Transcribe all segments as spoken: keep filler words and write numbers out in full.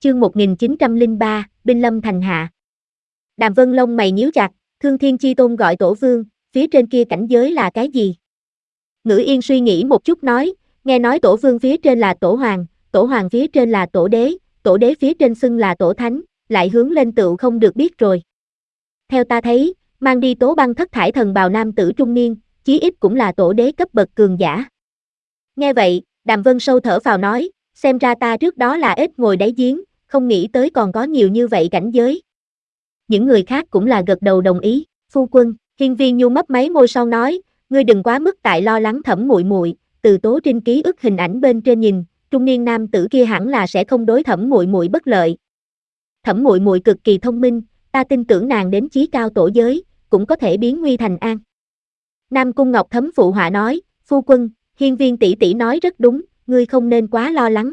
chương một nghìn chín trăm lẻ ba, binh lâm thành hạ. Đàm Vân lông mày nhíu chặt, Thương Thiên Chi Tôn gọi tổ vương, phía trên kia cảnh giới là cái gì? Ngữ Yên suy nghĩ một chút nói, nghe nói tổ vương phía trên là tổ hoàng, tổ hoàng phía trên là tổ đế, tổ đế phía trên xưng là tổ thánh, lại hướng lên tựu không được biết rồi. Theo ta thấy, mang đi Tố Băng thất thải thần bào nam tử trung niên, chí ít cũng là tổ đế cấp bậc cường giả. Nghe vậy, Đàm Vân sâu thở vào nói, xem ra ta trước đó là ít ngồi đáy giếng, không nghĩ tới còn có nhiều như vậy cảnh giới. Những người khác cũng là gật đầu đồng ý, phu quân, Hiên Viên Nhu mấp máy môi sau nói, ngươi đừng quá mức tại lo lắng Thẩm muội muội, từ Tố Trinh ký ức hình ảnh bên trên nhìn, trung niên nam tử kia hẳn là sẽ không đối Thẩm muội muội bất lợi. Thẩm muội muội cực kỳ thông minh, ta tin tưởng nàng đến chí cao tổ giới, cũng có thể biến nguy thành an. Nam Cung Ngọc Thấm phụ họa nói, phu quân, Hiên Viên tỷ tỷ nói rất đúng, ngươi không nên quá lo lắng.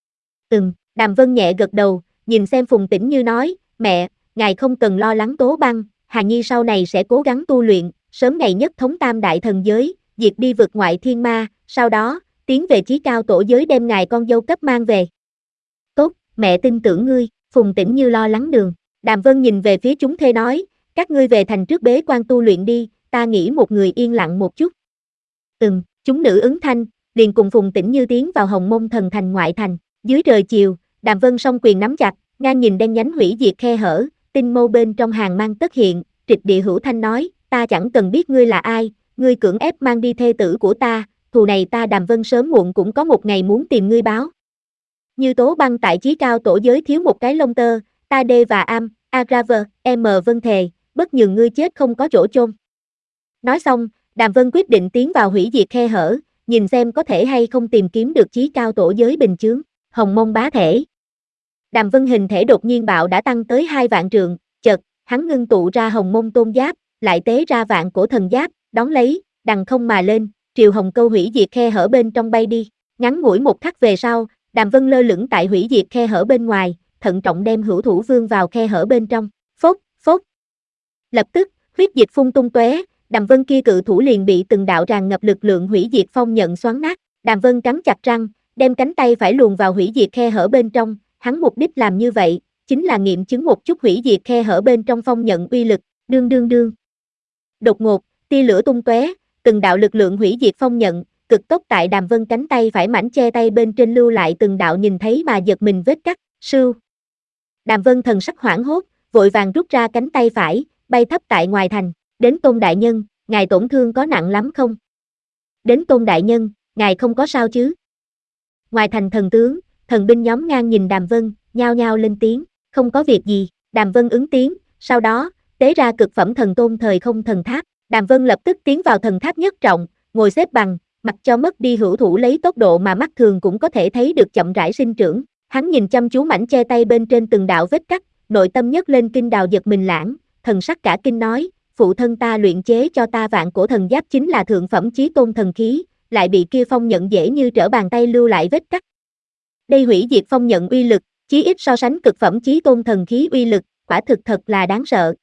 Ừm, Đàm Vân nhẹ gật đầu, nhìn xem Phùng Tĩnh Như nói, mẹ, ngài không cần lo lắng Tố Băng, Hà Nhi sau này sẽ cố gắng tu luyện, sớm ngày nhất thống tam đại thần giới, diệt đi vực ngoại thiên ma, sau đó, tiến về chí cao tổ giới đem ngài con dâu cấp mang về. Tốt, mẹ tin tưởng ngươi, Phùng Tĩnh Như lo lắng đường. Đàm Vân nhìn về phía chúng thê nói, các ngươi về thành trước bế quan tu luyện đi, ta nghĩ một người yên lặng một chút. Ừm, chúng nữ ứng thanh, liền cùng Phùng Tĩnh Như tiến vào Hồng Môn thần thành ngoại thành. Dưới trời chiều, Đàm Vân song quyền nắm chặt, ngang nhìn đen nhánh hủy diệt khe hở, tinh mâu bên trong hàng mang tất hiện, trịch địa hữu thanh nói, ta chẳng cần biết ngươi là ai, ngươi cưỡng ép mang đi thê tử của ta, thù này ta Đàm Vân sớm muộn cũng có một ngày muốn tìm ngươi báo. Như Tố Băng tại chí cao tổ giới thiếu một cái lông tơ, ta đê và am, Agraver, M Vân thề, bất nhường ngươi chết không có chỗ chôn. Nói xong, Đàm Vân quyết định tiến vào hủy diệt khe hở, nhìn xem có thể hay không tìm kiếm được chí cao tổ giới bình chướng, Hồng Mông bá thể. Đàm Vân hình thể đột nhiên bạo đã tăng tới hai vạn trượng, chợt, hắn ngưng tụ ra Hồng Mông tôn giáp, lại tế ra vạn cổ thần giáp, đón lấy, đằng không mà lên, triều hồng câu hủy diệt khe hở bên trong bay đi. Ngắn ngủi một khắc về sau, Đàm Vân lơ lửng tại hủy diệt khe hở bên ngoài, thận trọng đem hữu thủ vương vào khe hở bên trong. Phốc, phốc. Lập tức, huyết dịch phun tung tóe, Đàm Vân kia cự thủ liền bị từng đạo tràn ngập lực lượng hủy diệt phong nhận xoắn nát. Đàm Vân cắn chặt răng, đem cánh tay phải luồn vào hủy diệt khe hở bên trong, hắn mục đích làm như vậy, chính là nghiệm chứng một chút hủy diệt khe hở bên trong phong nhận uy lực, đương đương đương. Đột ngột, tia lửa tung tóe, từng đạo lực lượng hủy diệt phong nhận, cực tốc tại Đàm Vân cánh tay phải mảnh che tay bên trên lưu lại từng đạo nhìn thấy mà giật mình vết cắt, sưu. Đàm Vân thần sắc hoảng hốt, vội vàng rút ra cánh tay phải, bay thấp tại ngoài thành, đến Tôn đại nhân, ngài tổn thương có nặng lắm không? Đến Tôn đại nhân, ngài không có sao chứ? Ngoài thành thần tướng, thần binh nhóm ngang nhìn Đàm Vân, nhao nhao lên tiếng, không có việc gì, Đàm Vân ứng tiếng, sau đó, tế ra cực phẩm thần tôn thời không thần tháp, Đàm Vân lập tức tiến vào thần tháp nhất trọng, ngồi xếp bằng, mặc cho mất đi hữu thủ lấy tốc độ mà mắt thường cũng có thể thấy được chậm rãi sinh trưởng, hắn nhìn chăm chú mảnh che tay bên trên từng đạo vết cắt, nội tâm nhấc lên kinh đào giật mình lãng, thần sắc cả kinh nói, phụ thân ta luyện chế cho ta vạn cổ thần giáp chính là thượng phẩm chí tôn thần khí, lại bị kia phong nhận dễ như trở bàn tay lưu lại vết cắt. Đây hủy diệt phong nhận uy lực, chí ít so sánh cực phẩm chí tôn thần khí uy lực, quả thực thật là đáng sợ.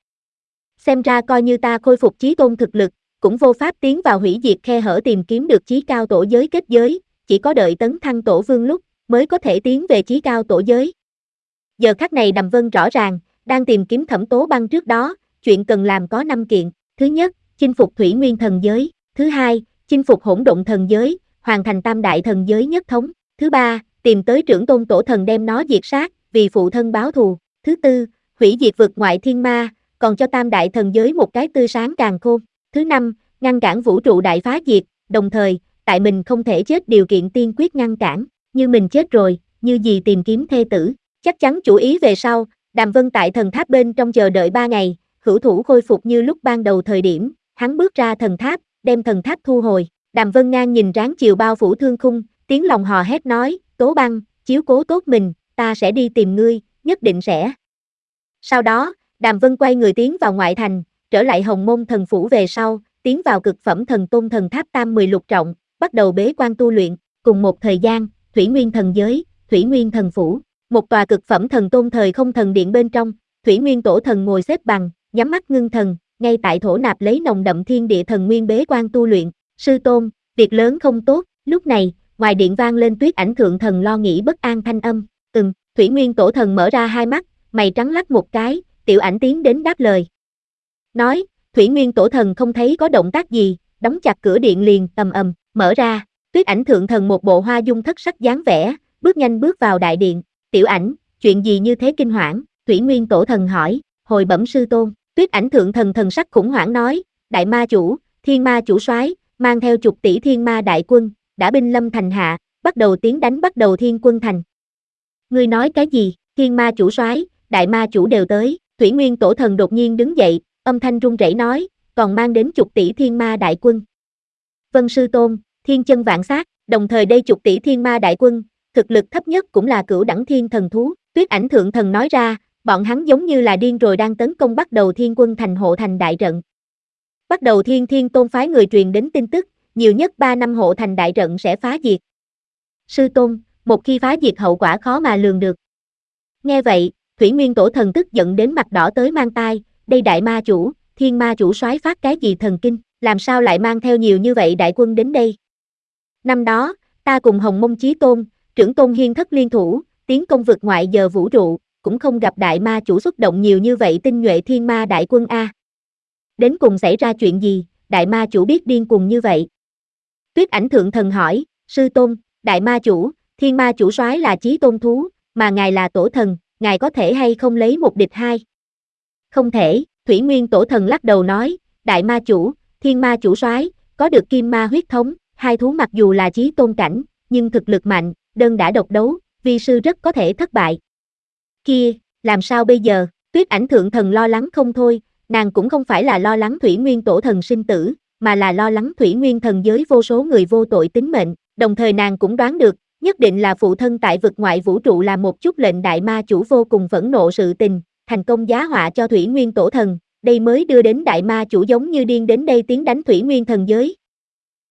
Xem ra coi như ta khôi phục chí tôn thực lực, cũng vô pháp tiến vào hủy diệt khe hở tìm kiếm được chí cao tổ giới kết giới, chỉ có đợi tấn thăng tổ vương lúc, mới có thể tiến về chí cao tổ giới. Giờ khắc này Đàm Vân rõ ràng, đang tìm kiếm Thẩm Tố Băng trước đó, chuyện cần làm có năm kiện, thứ nhất, chinh phục thủy nguyên thần giới, thứ hai, chinh phục hỗn độn thần giới, hoàn thành tam đại thần giới nhất thống, thứ ba, tìm tới trưởng tôn tổ thần đem nó diệt sát, vì phụ thân báo thù, thứ tư, hủy diệt vực ngoại thiên ma, còn cho tam đại thần giới một cái tươi sáng càn khôn, thứ năm, ngăn cản vũ trụ đại phá diệt, đồng thời, tại mình không thể chết điều kiện tiên quyết ngăn cản, như mình chết rồi, như gì tìm kiếm thê tử, chắc chắn chủ ý về sau, Đàm Vân tại thần tháp bên trong chờ đợi ba ngày, hữu thủ khôi phục như lúc ban đầu thời điểm, hắn bước ra thần tháp, đem thần tháp thu hồi, Đàm Vân ngang nhìn ráng chiều bao phủ thương khung, tiếng lòng hò hét nói, Tố Băng, chiếu cố tốt mình, ta sẽ đi tìm ngươi, nhất định sẽ. Sau đó, Đàm Vân quay người tiến vào ngoại thành, trở lại Hồng Môn thần phủ về sau, tiến vào cực phẩm thần tôn thần tháp tam mười lục trọng, bắt đầu bế quan tu luyện, cùng một thời gian, Thủy Nguyên thần giới, Thủy Nguyên thần phủ, một tòa cực phẩm thần tôn thời không thần điện bên trong, Thủy Nguyên tổ thần ngồi xếp bằng, nhắm mắt ngưng thần, ngay tại thổ nạp lấy nồng đậm thiên địa thần nguyên bế quan tu luyện, sư tôn, việc lớn không tốt, lúc này, ngoài điện vang lên Tuyết Ảnh thượng thần lo nghĩ bất an thanh âm, ừm, Thủy Nguyên Tổ Thần mở ra hai mắt, mày trắng lắc một cái, Tiểu Ảnh tiến đến đáp lời. Nói, Thủy Nguyên Tổ Thần không thấy có động tác gì, đóng chặt cửa điện liền ầm ầm, mở ra, Tuyết Ảnh Thượng Thần một bộ hoa dung thất sắc dáng vẻ, bước nhanh bước vào đại điện, Tiểu Ảnh, chuyện gì như thế kinh hoảng, Thủy Nguyên Tổ Thần hỏi, hồi bẩm sư tôn, Tuyết Ảnh Thượng Thần thần sắc khủng hoảng nói, đại ma chủ, thiên ma chủ soái mang theo chục tỷ thiên ma đại quân, đã binh lâm thành hạ, bắt đầu tiến đánh bắt đầu thiên quân thành. Ngươi nói cái gì, thiên ma chủ soái, đại ma chủ đều tới, Thủy Nguyên Tổ Thần đột nhiên đứng dậy, âm thanh run rẩy nói, còn mang đến chục tỷ thiên ma đại quân. Vân sư tôn, thiên chân vạn sát, đồng thời đây chục tỷ thiên ma đại quân, thực lực thấp nhất cũng là cửu đẳng thiên thần thú, Tuyết Ảnh Thượng Thần nói ra, bọn hắn giống như là điên rồi đang tấn công bắt đầu thiên quân thành hộ thành đại trận. Bắt đầu thiên thiên tôn phái người truyền đến tin tức, nhiều nhất ba năm hộ thành đại trận sẽ phá diệt. Sư tôn, một khi phá diệt hậu quả khó mà lường được. Nghe vậy, Thủy Nguyên Tổ Thần tức giận đến mặt đỏ tới mang tai, đây đại ma chủ, thiên ma chủ soái phát cái gì thần kinh, làm sao lại mang theo nhiều như vậy đại quân đến đây. Năm đó, ta cùng Hồng Mông Chí Tôn, trưởng tôn hiên thất liên thủ, tiến công vực ngoại giờ vũ trụ, cũng không gặp đại ma chủ xuất động nhiều như vậy tinh nhuệ thiên ma đại quân a. Đến cùng xảy ra chuyện gì, đại ma chủ biết điên cuồng như vậy? Tuyết Ảnh Thượng Thần hỏi, sư tôn, đại ma chủ, thiên ma chủ soái là chí tôn thú, mà ngài là tổ thần, ngài có thể hay không lấy một địch hai? Không thể, Thủy Nguyên Tổ Thần lắc đầu nói, đại ma chủ, thiên ma chủ soái, có được kim ma huyết thống, hai thú mặc dù là chí tôn cảnh, nhưng thực lực mạnh, đơn đã độc đấu, vi sư rất có thể thất bại. Kia, làm sao bây giờ? Tuyết Ảnh Thượng Thần lo lắng không thôi, nàng cũng không phải là lo lắng Thủy Nguyên Tổ Thần sinh tử, mà là lo lắng Thủy Nguyên thần giới vô số người vô tội tính mệnh, đồng thời nàng cũng đoán được, nhất định là phụ thân tại vực ngoại vũ trụ là một chút lệnh đại ma chủ vô cùng phẫn nộ sự tình, thành công giá họa cho Thủy Nguyên Tổ Thần, đây mới đưa đến đại ma chủ giống như điên đến đây tiến đánh Thủy Nguyên thần giới,